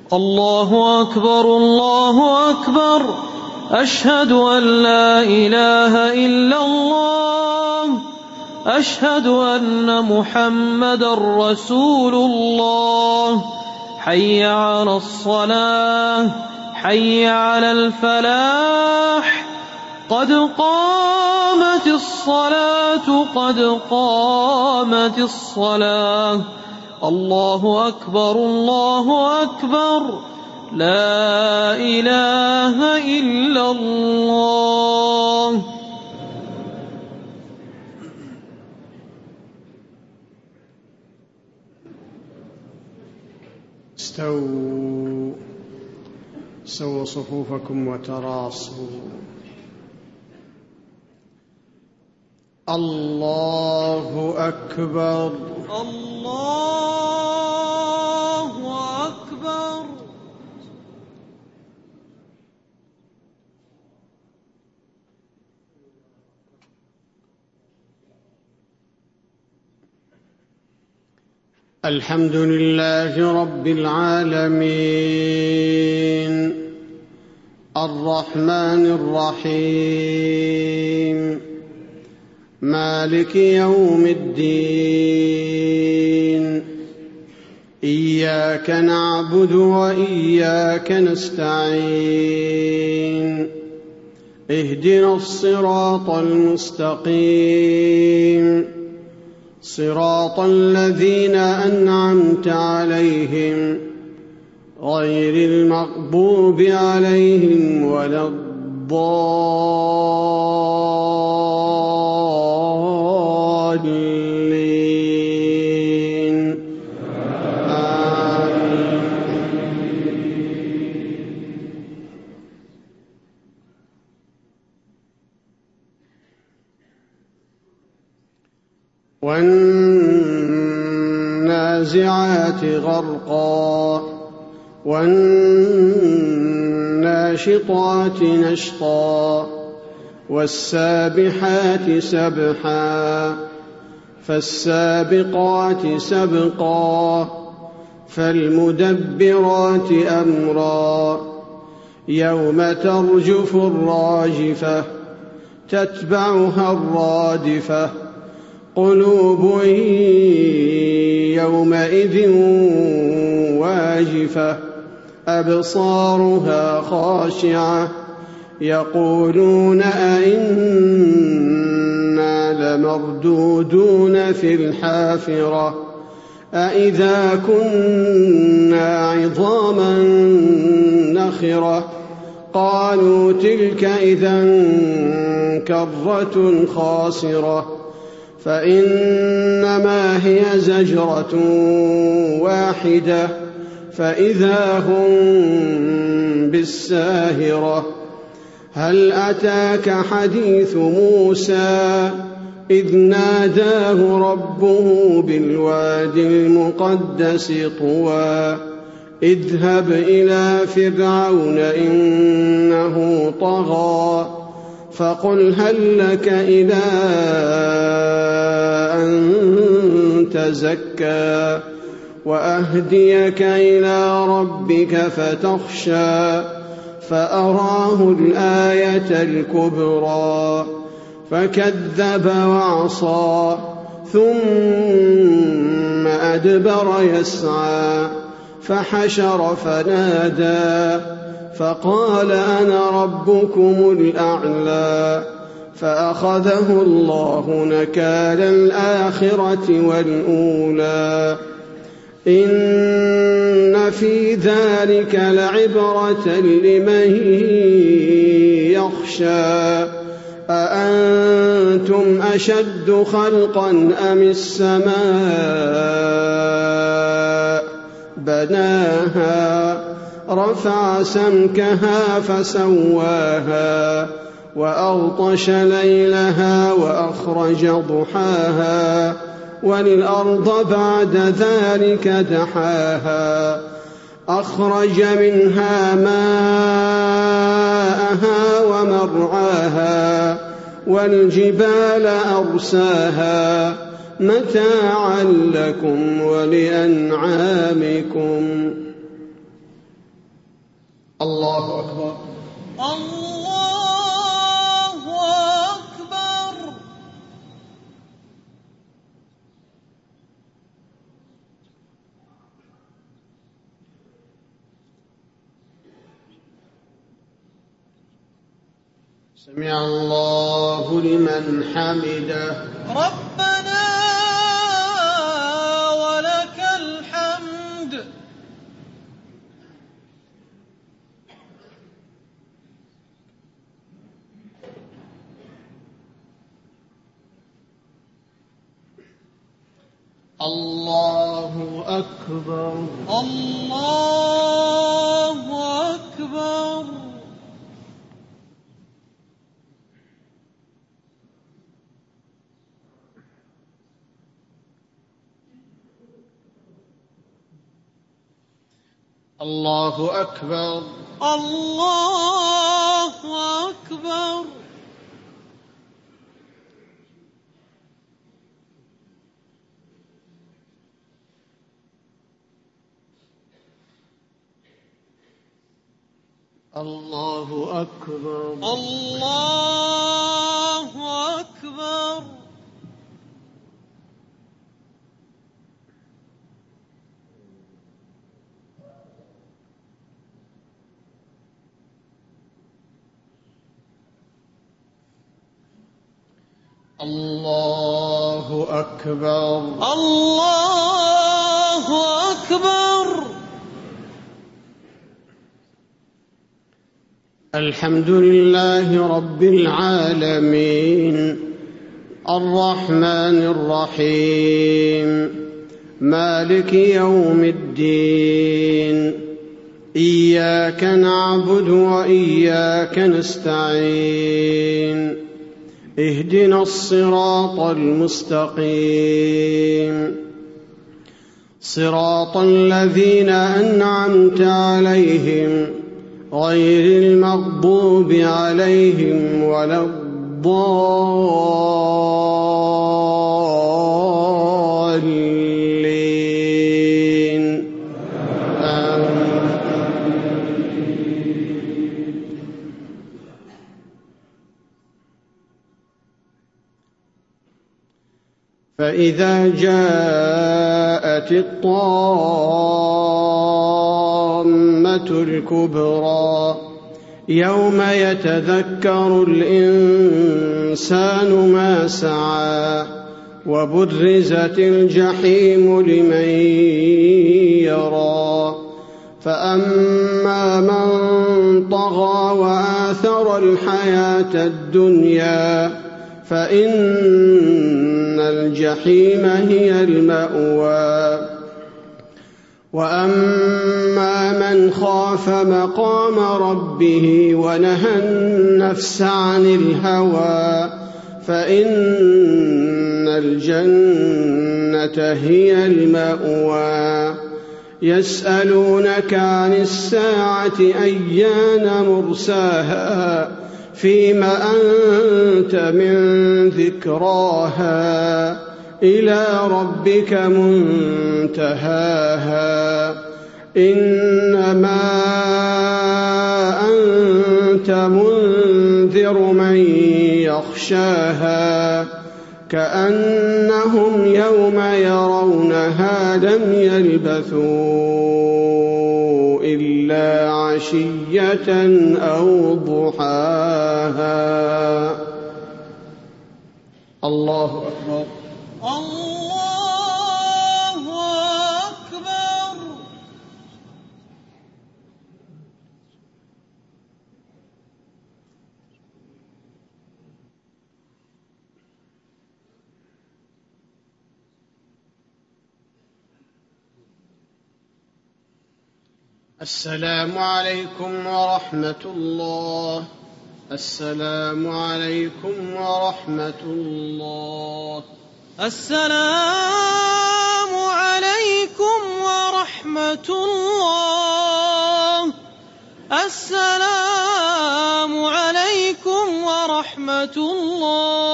الله أكبر الله أكبر أشهد أن لا إله إلا الله أشهد أن محمدا رسول الله حي على الصلاة حي على الفلاح قد قامت الصلاة قد قامت الصلاة الله أكبر لا إله إلا الله. سووا صفوفكم وتراصوا. الله أكبر الله أكبر. الحمد لله رب العالمين الرحمن الرحيم مالك يوم الدين إياك نعبد وإياك نستعين اهدنا الصراط المستقيم صراط الذين أنعمت عليهم غير المغضوب عليهم ولا الضالين آمين. والنازعات غرقا والناشطات نشطا والسابحات سبحا فالسابقات سبقا فالمدبرات أمرا يوم ترجف الراجفة تتبعها الرادفة قلوب يومئذ واجفة أبصارها خاشعة يقولون أئنا لمردودون في الحافرة أئذا كنا عظاما نخرة قالوا تلك إذا كرة خاسرة فإنما هي زجرة واحدة فإذا هم بالساهرة هل أتاك حديث موسى إذ ناداه ربه بالوادي المقدس طوى اذهب إلى فرعون إنه طغى فقل هل لك إلى أن تزكى وأهديك إلى ربك فتخشى فأراه الآية الكبرى فكذب وعصى ثم أدبر يسعى فحشر فنادى فقال أنا ربكم الأعلى فأخذه الله نكال الآخرة والأولى إن في ذلك لعبرة لمن يخشى أأنتم أشد خلقا أم السماء بناها رفع سمكها فسواها وأغطش ليلها وأخرج ضحاها والأرض بعد ذلك دحاها أخرج منها ماءها ومرعاها والجبال أرساها متاعا لكم ولأنعامكم الله أكبر. الله أكبر. سمع الله لمن حمده. ربنا ولك الحمد. الله أكبر. الله أكبر. الله أكبر. الله أكبر. الله أكبر. الله أكبر. الله أكبر. الله أكبر. الحمد لله رب العالمين الرحمن الرحيم مالك يوم الدين إياك نعبد وإياك نستعين اهدنا الصراط المستقيم صراط الذين أنعمت عليهم غير المغضوب عليهم ولا الضالين آمين. فإذا جاءت الطامة الكبرى يوم يتذكر الإنسان ما سعى وبرزت الجحيم لمن يرى فأما من طغى وآثر الحياة الدنيا فإن الجحيم هي المأوى وأما من خاف مقام ربه ونهى النفس عن الهوى فإن الجنة هي المأوى يسألونك عن الساعة أيان مرساها فيم أنت من ذكراها إلى ربك منتهاها إنما أنت منذر من يخشاها كأنهم يوم يرونها لم يلبثوا إلا عشية أو ضحاها. الله أكبر. الله أكبر. السلام عليكم ورحمة الله. السلام عليكم ورحمة الله. السلام عليكم ورحمة الله. السلام عليكم ورحمة الله.